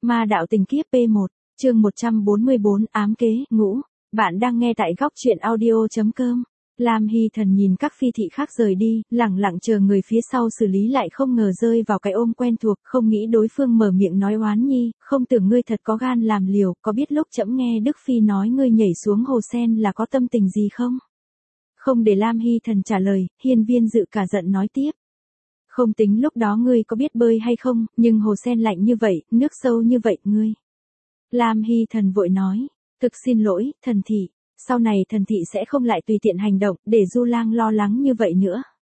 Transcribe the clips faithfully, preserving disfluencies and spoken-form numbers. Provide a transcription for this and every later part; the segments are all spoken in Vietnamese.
Ma đạo tình kiếp P một, chương một trăm bốn mươi bốn ám kế, ngũ. Bạn đang nghe tại góc truyện audio.com. Lam Hy Thần nhìn các phi thị khác rời đi, lẳng lặng chờ người phía sau xử lý lại không ngờ rơi vào cái ôm quen thuộc, không nghĩ đối phương mở miệng nói oán nhi, không tưởng ngươi thật có gan làm liều, có biết lúc trẫm nghe Đức Phi nói ngươi nhảy xuống hồ sen là có tâm tình gì không? Không để Lam Hy Thần trả lời, Hiên Viên Dự cả giận nói tiếp. Không tính lúc đó ngươi có biết bơi hay không, nhưng hồ sen lạnh như vậy, nước sâu như vậy, ngươi. Lam Hy Thần vội nói, thực xin lỗi, thần thị, sau này thần thị sẽ không lại tùy tiện hành động, để Du Lang lo lắng như vậy nữa.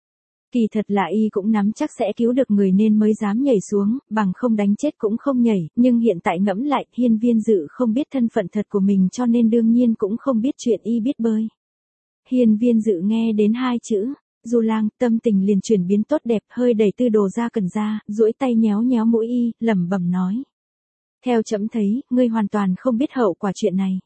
Kỳ thật là y cũng nắm chắc sẽ cứu được người nên mới dám nhảy xuống, bằng không đánh chết cũng không nhảy, nhưng hiện tại ngẫm lại, Hiên Viên Dự không biết thân phận thật của mình cho nên đương nhiên cũng không biết chuyện y biết bơi. Hiên Viên Dự nghe đến hai chữ Du Lang, tâm tình liền chuyển biến tốt đẹp, hơi đẩy Tư Đồ Gia Cẩn ra, duỗi tay nhéo nhéo mũi y, lẩm bẩm nói. Theo trẫm thấy, ngươi hoàn toàn không biết hậu quả chuyện này.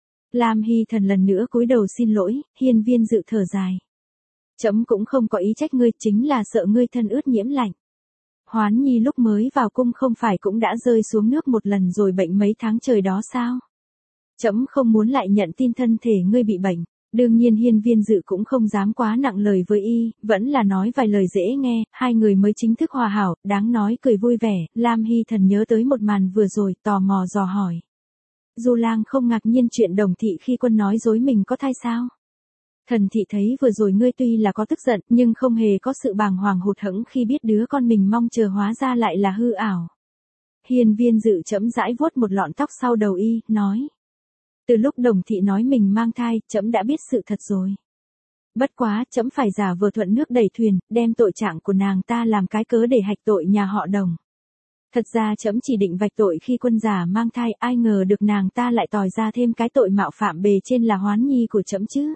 Lam Hy Thần lần nữa cúi đầu xin lỗi, Hiên Viên Dự thở dài. Trẫm cũng không có ý trách ngươi, chính là sợ ngươi thân ướt nhiễm lạnh. Hoán Nhi lúc mới vào cung không phải cũng đã rơi xuống nước một lần rồi bệnh mấy tháng trời đó sao? Trẫm không muốn lại nhận tin thân thể ngươi bị bệnh. Đương nhiên Hiên Viên Dự cũng không dám quá nặng lời với y, vẫn là nói vài lời dễ nghe, hai người mới chính thức hòa hảo, đáng nói cười vui vẻ. Lam Hy Thần nhớ tới một màn vừa rồi, tò mò dò hỏi. Du Lang không ngạc nhiên chuyện Đồng thị khi quân nói dối mình có thai sao? Thần thị thấy vừa rồi ngươi tuy là có tức giận, nhưng không hề có sự bàng hoàng hụt hẫng khi biết đứa con mình mong chờ hóa ra lại là hư ảo. Hiên Viên Dự chậm rãi vuốt một lọn tóc sau đầu y, nói. Từ lúc Đồng thị nói mình mang thai, trẫm đã biết sự thật rồi. Bất quá, trẫm phải giả vờ thuận nước đẩy thuyền, đem tội trạng của nàng ta làm cái cớ để hạch tội nhà họ Đồng. Thật ra trẫm chỉ định vạch tội khi quân giả mang thai, ai ngờ được nàng ta lại tòi ra thêm cái tội mạo phạm bề trên là Hoán Nhi của trẫm chứ.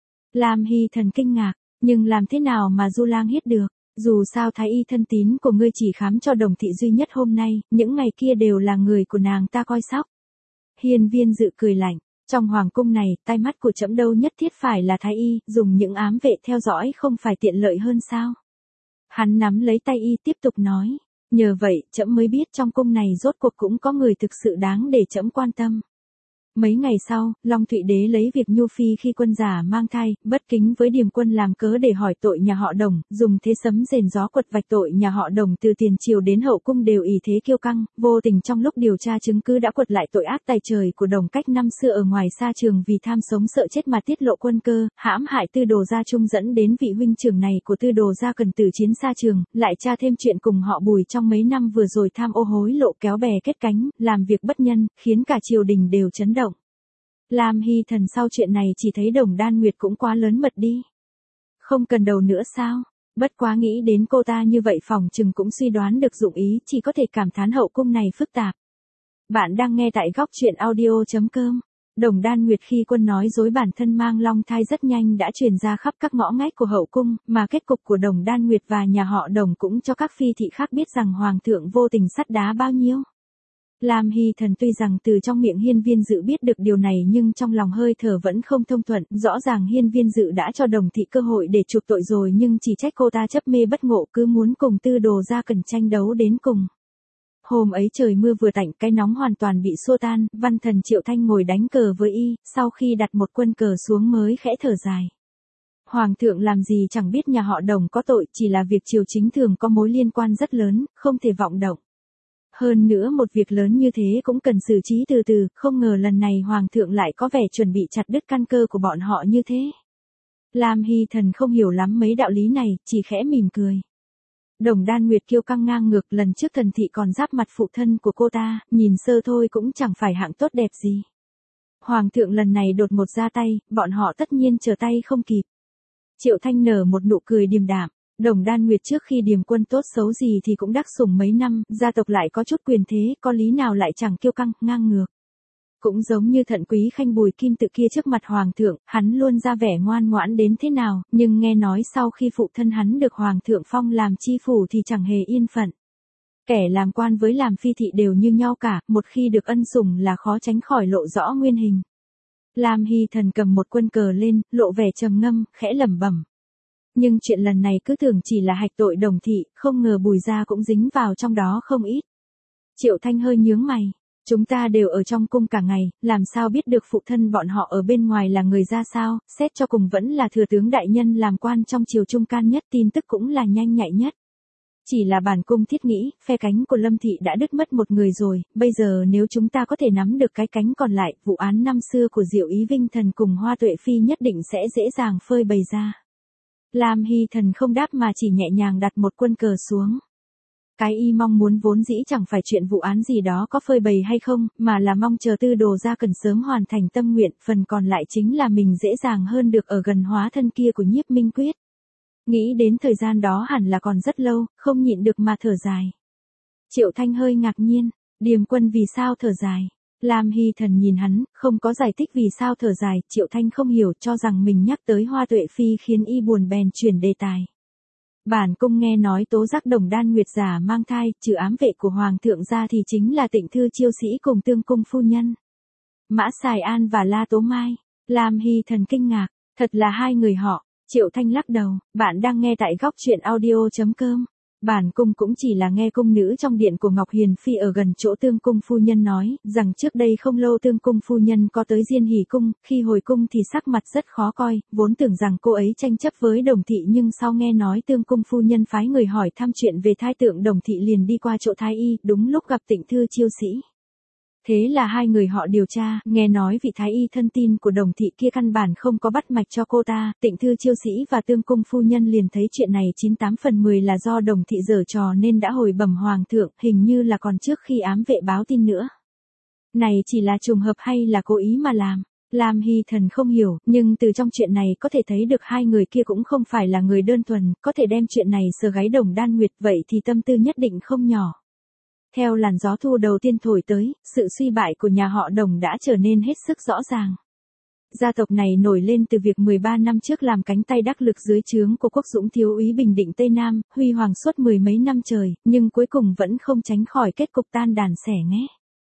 Lam Hy Thần kinh ngạc, nhưng làm thế nào mà Du Lang biết được? Dù sao thái y thân tín của ngươi chỉ khám cho Đồng thị duy nhất hôm nay, những ngày kia đều là người của nàng ta coi sóc. Hiên Viên Dự cười lạnh, trong hoàng cung này, tai mắt của trẫm đâu nhất thiết phải là thái y, dùng những ám vệ theo dõi không phải tiện lợi hơn sao? Hắn nắm lấy tay y tiếp tục nói, nhờ vậy, trẫm mới biết trong cung này rốt cuộc cũng có người thực sự đáng để trẫm quan tâm. Mấy ngày sau, Long Thụy Đế lấy việc Nhu Phi khi quân giả mang thai, bất kính với Điềm Quân làm cớ để hỏi tội nhà họ Đồng, dùng thế sấm rền gió quật vạch tội nhà họ Đồng từ tiền triều đến hậu cung đều ỷ thế kiêu căng, vô tình trong lúc điều tra chứng cứ đã quật lại tội ác tày trời của Đồng Cách năm xưa ở ngoài xa trường vì tham sống sợ chết mà tiết lộ quân cơ, hãm hại Tư Đồ Gia Trung dẫn đến vị huynh trưởng này của Tư Đồ Gia Cẩn tử chiến xa trường, lại tra thêm chuyện cùng họ Bùi trong mấy năm vừa rồi tham ô hối lộ kéo bè kết cánh, làm việc bất nhân, khiến cả triều đình đều chấn động. Lam Hy Thần sau chuyện này chỉ thấy Đồng Đan Nguyệt cũng quá lớn mật đi. Không cần đầu nữa sao? Bất quá nghĩ đến cô ta như vậy phòng chừng cũng suy đoán được dụng ý, chỉ có thể cảm thán hậu cung này phức tạp. Bạn đang nghe tại góc truyện audio.com. Đồng Đan Nguyệt khi quân nói dối bản thân mang long thai rất nhanh đã truyền ra khắp các ngõ ngách của hậu cung, mà kết cục của Đồng Đan Nguyệt và nhà họ Đồng cũng cho các phi thị khác biết rằng hoàng thượng vô tình sắt đá bao nhiêu. Lam Hy Thần tuy rằng từ trong miệng Hiên Viên Dự biết được điều này nhưng trong lòng hơi thở vẫn không thông thuận, rõ ràng Hiên Viên Dự đã cho Đồng thị cơ hội để chuộc tội rồi nhưng chỉ trách cô ta chấp mê bất ngộ cứ muốn cùng Tư Đồ Gia Cẩn tranh đấu đến cùng. Hôm ấy trời mưa vừa tạnh, cái nóng hoàn toàn bị xua tan, văn thần Triệu Thanh ngồi đánh cờ với y, sau khi đặt một quân cờ xuống mới khẽ thở dài. Hoàng thượng làm gì chẳng biết nhà họ Đồng có tội, chỉ là việc triều chính thường có mối liên quan rất lớn, không thể vọng động. Hơn nữa một việc lớn như thế cũng cần xử trí từ từ, không ngờ lần này Hoàng thượng lại có vẻ chuẩn bị chặt đứt căn cơ của bọn họ như thế. Lam Hy Thần không hiểu lắm mấy đạo lý này, chỉ khẽ mỉm cười. Đồng Đan Nguyệt kiêu căng ngang ngược, lần trước thần thị còn giáp mặt phụ thân của cô ta, nhìn sơ thôi cũng chẳng phải hạng tốt đẹp gì. Hoàng thượng lần này đột ngột ra tay, bọn họ tất nhiên trở tay không kịp. Triệu Thanh nở một nụ cười điềm đạm. Đồng Đan Nguyệt trước khi Điềm Quân tốt xấu gì thì cũng đắc sủng mấy năm, gia tộc lại có chút quyền thế, có lý nào lại chẳng kiêu căng, ngang ngược. Cũng giống như Thận Quý Khanh Bùi Kim Tự kia trước mặt Hoàng thượng, hắn luôn ra vẻ ngoan ngoãn đến thế nào, nhưng nghe nói sau khi phụ thân hắn được Hoàng thượng phong làm chi phủ thì chẳng hề yên phận. Kẻ làm quan với làm phi thị đều như nhau cả, một khi được ân sủng là khó tránh khỏi lộ rõ nguyên hình. Lam Hy Thần cầm một quân cờ lên, lộ vẻ trầm ngâm, khẽ lẩm bẩm. Nhưng chuyện lần này cứ tưởng chỉ là hạch tội Đồng thị, không ngờ Bùi gia cũng dính vào trong đó không ít. Triệu Thanh hơi nhướng mày. Chúng ta đều ở trong cung cả ngày, làm sao biết được phụ thân bọn họ ở bên ngoài là người ra sao, xét cho cùng vẫn là thừa tướng đại nhân làm quan trong triều trung can nhất, tin tức cũng là nhanh nhạy nhất. Chỉ là bản cung thiết nghĩ, phe cánh của Lâm Thị đã đứt mất một người rồi, bây giờ nếu chúng ta có thể nắm được cái cánh còn lại, vụ án năm xưa của Diệu Ý Vinh Thần cùng Hoa Tuệ Phi nhất định sẽ dễ dàng phơi bày ra. Lam Hy Thần không đáp mà chỉ nhẹ nhàng đặt một quân cờ xuống. Cái y mong muốn vốn dĩ chẳng phải chuyện vụ án gì đó có phơi bày hay không, mà là mong chờ Tư Đồ gia cần sớm hoàn thành tâm nguyện, phần còn lại chính là mình dễ dàng hơn được ở gần hóa thân kia của Nhiếp Minh Quyết. Nghĩ đến thời gian đó hẳn là còn rất lâu, không nhịn được mà thở dài. Triệu Thanh hơi ngạc nhiên, Điềm Quân vì sao thở dài? Lam Hy Thần nhìn hắn, không có giải thích vì sao thở dài, Triệu Thanh không hiểu, cho rằng mình nhắc tới Hoa Tuệ Phi khiến y buồn bèn chuyển đề tài. Bản cung nghe nói tố giác Đồng Đan Nguyệt giả mang thai, trừ ám vệ của Hoàng thượng ra thì chính là Tịnh Thư Chiêu Sĩ cùng Tương Cung phu nhân. Mã Sài An và La Tố Mai. Lam Hy Thần kinh ngạc, thật là hai người họ. Triệu Thanh lắc đầu, bạn đang nghe tại góc truyện audio.com. Bản cung cũng chỉ là nghe cung nữ trong điện của Ngọc Hiền Phi ở gần chỗ Tương Cung phu nhân nói, rằng trước đây không lâu Tương Cung phu nhân có tới Diên Hỷ cung, khi hồi cung thì sắc mặt rất khó coi, vốn tưởng rằng cô ấy tranh chấp với Đồng Thị nhưng sau nghe nói Tương Cung phu nhân phái người hỏi thăm chuyện về thai tượng Đồng Thị liền đi qua chỗ thái y, đúng lúc gặp Tịnh Thư Chiêu Sĩ. Thế là hai người họ điều tra, nghe nói vị thái y thân tin của Đồng Thị kia căn bản không có bắt mạch cho cô ta, Tịnh Thư Chiêu Sĩ và Tương Cung phu nhân liền thấy chuyện này chín tám phần mười là do Đồng Thị giở trò nên đã hồi bẩm Hoàng thượng, hình như là còn trước khi ám vệ báo tin nữa. Này chỉ là trùng hợp hay là cố ý mà làm? Lam Hy Thần không hiểu, nhưng từ trong chuyện này có thể thấy được hai người kia cũng không phải là người đơn thuần, có thể đem chuyện này sờ gáy Đồng Đan Nguyệt, vậy thì tâm tư nhất định không nhỏ. Theo làn gió thu đầu tiên thổi tới, sự suy bại của nhà họ Đồng đã trở nên hết sức rõ ràng. Gia tộc này nổi lên từ việc mười ba năm trước làm cánh tay đắc lực dưới trướng của Quốc Dũng thiếu úy Bình Định Tây Nam, huy hoàng suốt mười mấy năm trời, nhưng cuối cùng vẫn không tránh khỏi kết cục tan đàn xẻ nghé.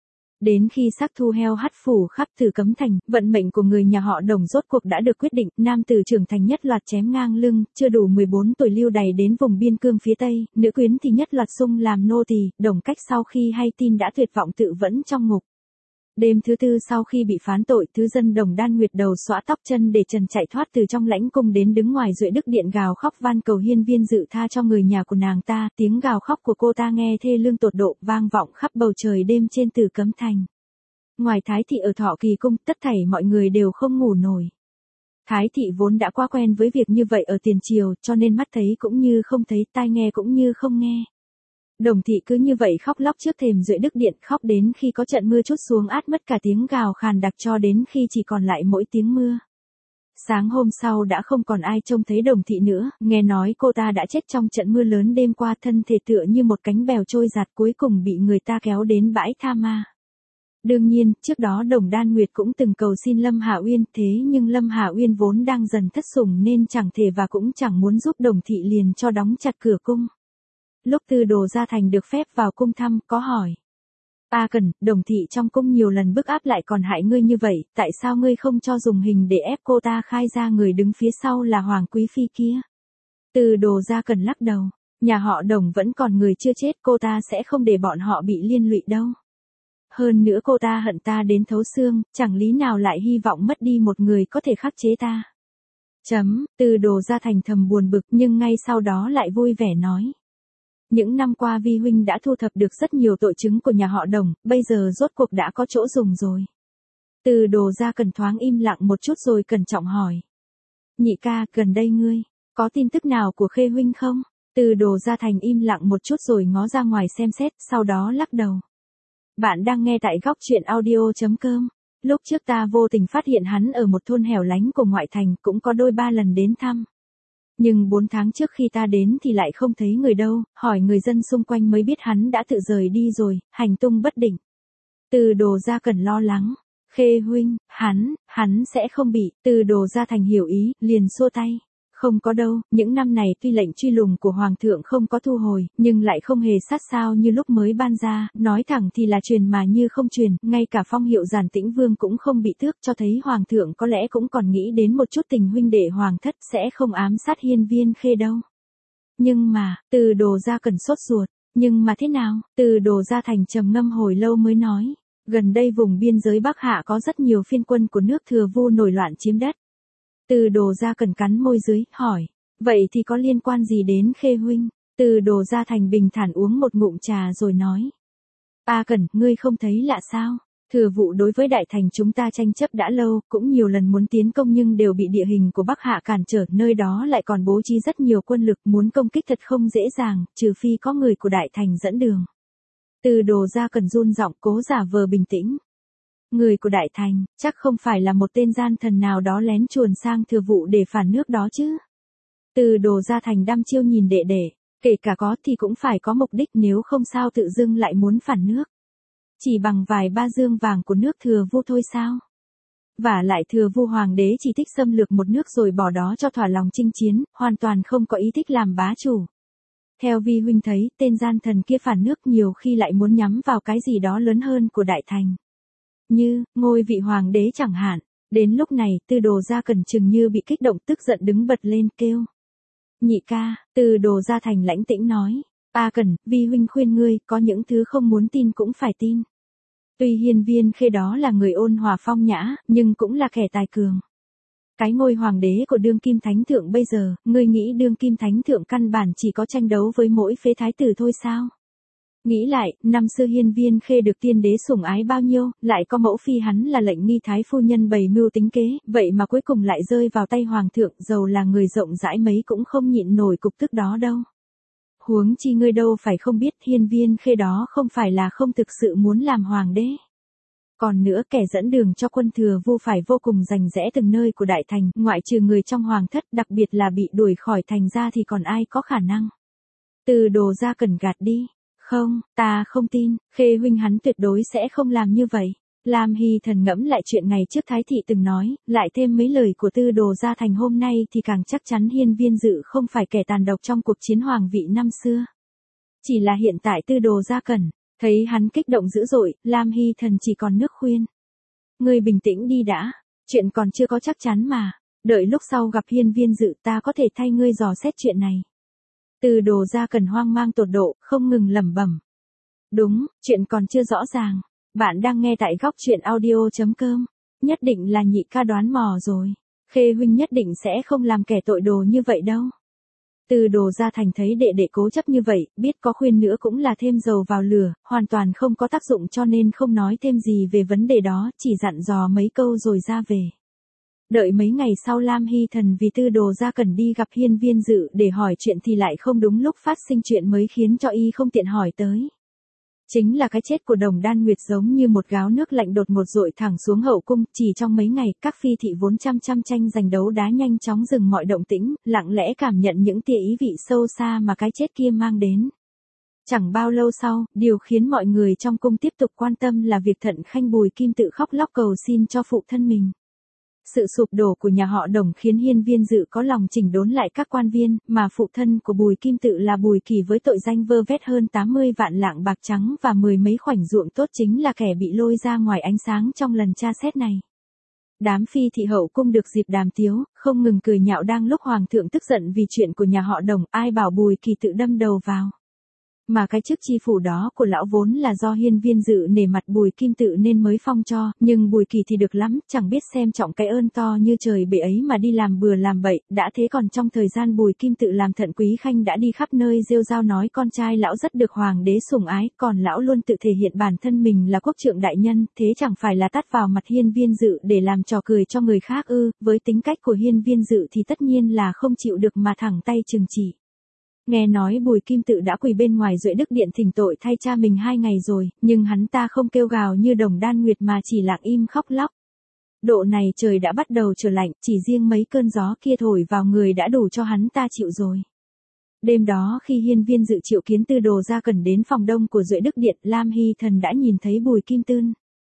Đến khi sắc thu heo hắt phủ khắp Tử Cấm Thành, vận mệnh của người nhà họ Đồng rốt cuộc đã được quyết định, nam tử trưởng thành nhất loạt chém ngang lưng, chưa đủ mười bốn tuổi lưu đày đến vùng biên cương phía Tây, nữ quyến thì nhất loạt sung làm nô tỳ. Đồng Cách sau khi hay tin đã tuyệt vọng tự vẫn trong ngục. Đêm thứ tư sau khi bị phán tội, thứ dân Đồng Đan Nguyệt đầu xõa tóc chân để trần chạy thoát từ trong lãnh cung đến đứng ngoài Duệ Đức Điện gào khóc van cầu hiên viên dự tha cho người nhà của nàng ta, tiếng gào khóc của cô ta nghe thê lương tột độ, vang vọng khắp bầu trời đêm trên Tử Cấm Thành. Ngoài Thái thị ở Thọ Kỳ cung, tất thảy mọi người đều không ngủ nổi. Thái thị vốn đã quá quen với việc như vậy ở tiền triều, cho nên mắt thấy cũng như không thấy, tai nghe cũng như không nghe. Đồng Thị cứ như vậy khóc lóc trước thềm Duệ Đức Điện, khóc đến khi có trận mưa trút xuống át mất cả tiếng gào khàn đặc cho đến khi chỉ còn lại mỗi tiếng mưa. Sáng hôm sau đã không còn ai trông thấy Đồng Thị nữa, nghe nói cô ta đã chết trong trận mưa lớn đêm qua, thân thể tựa như một cánh bèo trôi giạt, cuối cùng bị người ta kéo đến bãi tha ma. Đương nhiên, trước đó Đồng Đan Nguyệt cũng từng cầu xin Lâm Hà Uyên, thế nhưng Lâm Hà Uyên vốn đang dần thất sủng nên chẳng thể và cũng chẳng muốn giúp Đồng Thị liền cho đóng chặt cửa cung. Lúc Tư Đồ Gia Thành được phép vào cung thăm, có hỏi. A Cần, Đồng Thị trong cung nhiều lần bức áp lại còn hại ngươi như vậy, tại sao ngươi không cho dùng hình để ép cô ta khai ra người đứng phía sau là Hoàng Quý Phi kia? Tư Đồ Gia Cần lắc đầu, nhà họ Đồng vẫn còn người chưa chết, cô ta sẽ không để bọn họ bị liên lụy đâu. Hơn nữa cô ta hận ta đến thấu xương, chẳng lý nào lại hy vọng mất đi một người có thể khắc chế ta. Chấm, Tư Đồ Gia Thành thầm buồn bực nhưng ngay sau đó lại vui vẻ nói. Những năm qua Vi huynh đã thu thập được rất nhiều tội chứng của nhà họ Đồng, bây giờ rốt cuộc đã có chỗ dùng rồi. Tư Đồ Gia Cần thoáng im lặng một chút rồi cẩn trọng hỏi. Nhị ca, gần đây ngươi, có tin tức nào của Khê huynh không? Tư Đồ Gia Thành im lặng một chút rồi ngó ra ngoài xem xét, sau đó lắc đầu. Bạn đang nghe tại góc truyện audio.com. Lúc trước ta vô tình phát hiện hắn ở một thôn hẻo lánh của ngoại thành, cũng có đôi ba lần đến thăm. Nhưng bốn tháng trước khi ta đến thì lại không thấy người đâu, hỏi người dân xung quanh mới biết hắn đã tự rời đi rồi, hành tung bất định. Tư Đồ Gia Cần lo lắng. Khê huynh, hắn, hắn sẽ không bị. Tư Đồ Gia Thành hiểu ý, liền xua tay. Không có đâu, những năm này tuy lệnh truy lùng của Hoàng thượng không có thu hồi, nhưng lại không hề sát sao như lúc mới ban ra, nói thẳng thì là truyền mà như không truyền, ngay cả phong hiệu Giản Tĩnh Vương cũng không bị tước, cho thấy Hoàng thượng có lẽ cũng còn nghĩ đến một chút tình huynh đệ Hoàng thất sẽ không ám sát hiên viên Khê đâu. Nhưng mà, Tư Đồ Gia Cần sốt ruột, Nhưng mà thế nào? Từ Đồ Gia Thành trầm ngâm hồi lâu mới nói. Gần đây vùng biên giới Bắc Hạ có rất nhiều phiên quân của nước Thừa Vu nổi loạn chiếm đất. Từ Đồ Gia Cẩn cắn môi dưới, hỏi. Vậy thì có liên quan gì đến Khê huynh? Từ Đồ Gia Thành bình thản uống một ngụm trà rồi nói. A Cẩn, ngươi không thấy lạ sao? Thừa Vụ đối với đại thành chúng ta tranh chấp đã lâu, cũng nhiều lần muốn tiến công nhưng đều bị địa hình của Bắc Hạ cản trở, nơi đó lại còn bố trí rất nhiều quân lực, muốn công kích thật không dễ dàng, trừ phi có người của đại thành dẫn đường. Từ Đồ Gia Cẩn run giọng cố giả vờ bình tĩnh. Người của đại thành, chắc không phải là một tên gian thần nào đó lén chuồn sang Thừa Vụ để phản nước đó chứ? Từ Đồ Gia Thành đăm chiêu nhìn đệ đệ, kể cả có thì cũng phải có mục đích, nếu không sao tự dưng lại muốn phản nước. Chỉ bằng vài ba dương vàng của nước Thừa Vu thôi sao? Và lại Thừa Vu hoàng đế chỉ thích xâm lược một nước rồi bỏ đó cho thỏa lòng chinh chiến, hoàn toàn không có ý thích làm bá chủ. Theo vi huynh thấy, tên gian thần kia phản nước nhiều khi lại muốn nhắm vào cái gì đó lớn hơn của đại thành. Như, ngôi vị hoàng đế chẳng hạn. Đến lúc này, Từ Đồ Gia Cẩn chừng như bị kích động tức giận đứng bật lên kêu. Nhị ca, Từ Đồ Gia Thành lãnh tĩnh nói. A Cẩn, vi huynh khuyên ngươi, có những thứ không muốn tin cũng phải tin. Tuy Hiên Viên Khê đó là người ôn hòa phong nhã, nhưng cũng là kẻ tài cường. Cái ngôi hoàng đế của đương kim thánh thượng bây giờ, ngươi nghĩ đương kim thánh thượng căn bản chỉ có tranh đấu với mỗi phế thái tử thôi sao? Nghĩ lại, năm xưa Hiên Viên Khê được tiên đế sủng ái bao nhiêu, lại có mẫu phi hắn là lệnh nghi thái phu nhân bày mưu tính kế, vậy mà cuối cùng lại rơi vào tay hoàng thượng, dầu là người rộng rãi mấy cũng không nhịn nổi cục tức đó đâu. Huống chi ngươi đâu phải không biết Hiên Viên Khê đó không phải là không thực sự muốn làm hoàng đế. Còn nữa kẻ dẫn đường cho quân Thừa Vu phải vô cùng rành rẽ từng nơi của đại thành, ngoại trừ người trong hoàng thất, đặc biệt là bị đuổi khỏi thành ra thì còn ai có khả năng. Từ Đồ Gia Cẩn gạt đi. Không, ta không tin, Khê huynh hắn tuyệt đối sẽ không làm như vậy. Lam Hy Thần ngẫm lại chuyện ngày trước Thái Thị từng nói, lại thêm mấy lời của Từ Đồ Gia Thành hôm nay thì càng chắc chắn Hiên Viên Dự không phải kẻ tàn độc trong cuộc chiến hoàng vị năm xưa. Chỉ là hiện tại Từ Đồ Gia Cẩn, thấy hắn kích động dữ dội, Lam Hy Thần chỉ còn nước khuyên. Ngươi bình tĩnh đi đã, chuyện còn chưa có chắc chắn mà, đợi lúc sau gặp Hiên Viên Dự ta có thể thay ngươi dò xét chuyện này. Từ Đồ Gia Cẩn hoang mang tột độ, không ngừng lẩm bẩm. Đúng, chuyện còn chưa rõ ràng. Bạn đang nghe tại góc truyện audio chấm com. Nhất định là nhị ca đoán mò rồi. Khê huynh nhất định sẽ không làm kẻ tội đồ như vậy đâu. Từ Đồ Gia Thành thấy đệ đệ cố chấp như vậy, biết có khuyên nữa cũng là thêm dầu vào lửa, hoàn toàn không có tác dụng cho nên không nói thêm gì về vấn đề đó, chỉ dặn dò mấy câu rồi ra về. Đợi mấy ngày sau Lam Hy Thần vì Từ Đồ Gia Cẩn đi gặp Hiên Viên Dự để hỏi chuyện thì lại không đúng lúc phát sinh chuyện mới khiến cho y không tiện hỏi tới. Chính là cái chết của Đồng Đan Nguyệt giống như một gáo nước lạnh đột ngột dội thẳng xuống hậu cung, chỉ trong mấy ngày, các phi thị vốn chăm chăm tranh giành đấu đá nhanh chóng dừng mọi động tĩnh, lặng lẽ cảm nhận những tia ý vị sâu xa mà cái chết kia mang đến. Chẳng bao lâu sau, điều khiến mọi người trong cung tiếp tục quan tâm là việc Thận Khanh Bùi Kim Tự khóc lóc cầu xin cho phụ thân mình. Sự sụp đổ của nhà họ Đồng khiến Hiên Viên Dự có lòng chỉnh đốn lại các quan viên, mà phụ thân của Bùi Kim Tự là Bùi Kỳ với tội danh vơ vét hơn tám mươi vạn lạng bạc trắng và mười mấy khoảnh ruộng tốt chính là kẻ bị lôi ra ngoài ánh sáng trong lần tra xét này. Đám phi thị hậu cung được dịp đàm tiếu, không ngừng cười nhạo đang lúc hoàng thượng tức giận vì chuyện của nhà họ Đồng, ai bảo Bùi Kỳ tự đâm đầu vào. Mà cái chức chi phủ đó của lão vốn là do Hiên Viên Dự nể mặt Bùi Kim Tự nên mới phong cho, nhưng Bùi Kỳ thì được lắm, chẳng biết xem trọng cái ơn to như trời bể ấy mà đi làm bừa làm bậy, đã thế còn trong thời gian Bùi Kim Tự làm Thận Quý Khanh đã đi khắp nơi rêu rao nói con trai lão rất được hoàng đế sủng ái, còn lão luôn tự thể hiện bản thân mình là quốc trượng đại nhân, thế chẳng phải là tát vào mặt Hiên Viên Dự để làm trò cười cho người khác ư? Với tính cách của Hiên Viên Dự thì tất nhiên là không chịu được mà thẳng tay trừng trị. Nghe nói Bùi Kim Tự đã quỳ bên ngoài Duệ Đức Điện thỉnh tội thay cha mình hai ngày rồi, nhưng hắn ta không kêu gào như Đồng Đan Nguyệt mà chỉ lặng im khóc lóc. Độ này trời đã bắt đầu trở lạnh, chỉ riêng mấy cơn gió kia thổi vào người đã đủ cho hắn ta chịu rồi. Đêm đó khi Hiên Viên Dự triệu kiến Từ Đồ Gia Cẩn đến phòng đông của Duệ Đức Điện, Lam Hy Thần đã nhìn thấy Bùi Kim Tư.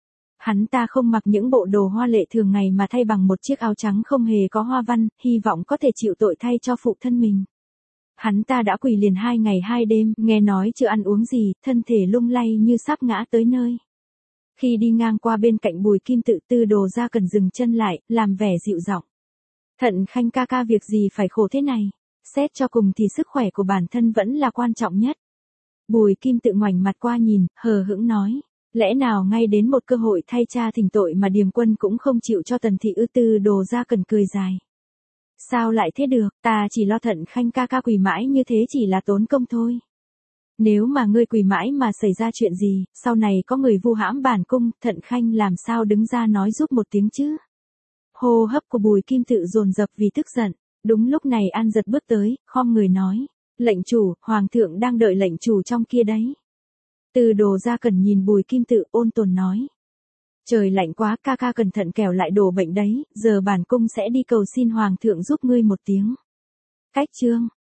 Hắn ta không mặc những bộ đồ hoa lệ thường ngày mà thay bằng một chiếc áo trắng không hề có hoa văn, hy vọng có thể chịu tội thay cho phụ thân mình. Hắn ta đã quỳ liền hai ngày hai đêm, nghe nói chưa ăn uống gì, thân thể lung lay như sắp ngã tới nơi. Khi đi ngang qua bên cạnh Bùi Kim Tự, Từ Đồ Gia Cẩn dừng chân lại, làm vẻ dịu giọng. Thận Khanh ca ca việc gì phải khổ thế này, xét cho cùng thì sức khỏe của bản thân vẫn là quan trọng nhất. Bùi Kim Tự ngoảnh mặt qua nhìn, hờ hững nói. Lẽ nào ngay đến một cơ hội thay cha thỉnh tội mà Điềm Quân cũng không chịu cho Tần thị ư? Tư Đồ Gia Cần cười dài. Sao lại thế được, ta chỉ lo Thận Khanh ca ca quỳ mãi như thế chỉ là tốn công thôi. Nếu mà ngươi quỳ mãi mà xảy ra chuyện gì, sau này có người vu hãm bản cung, Thận Khanh làm sao đứng ra nói giúp một tiếng chứ? Hô hấp của Bùi Kim Tự dồn dập vì tức giận. Đúng lúc này An Giật bước tới, khom người nói. Lệnh chủ, Hoàng thượng đang đợi lệnh chủ trong kia đấy. Từ Đồ Gia Cần nhìn Bùi Kim Tự ôn tồn nói. Trời lạnh quá, ca ca cẩn thận kẻo lại đổ bệnh đấy, giờ bản cung sẽ đi cầu xin Hoàng thượng giúp ngươi một tiếng. Cách chương.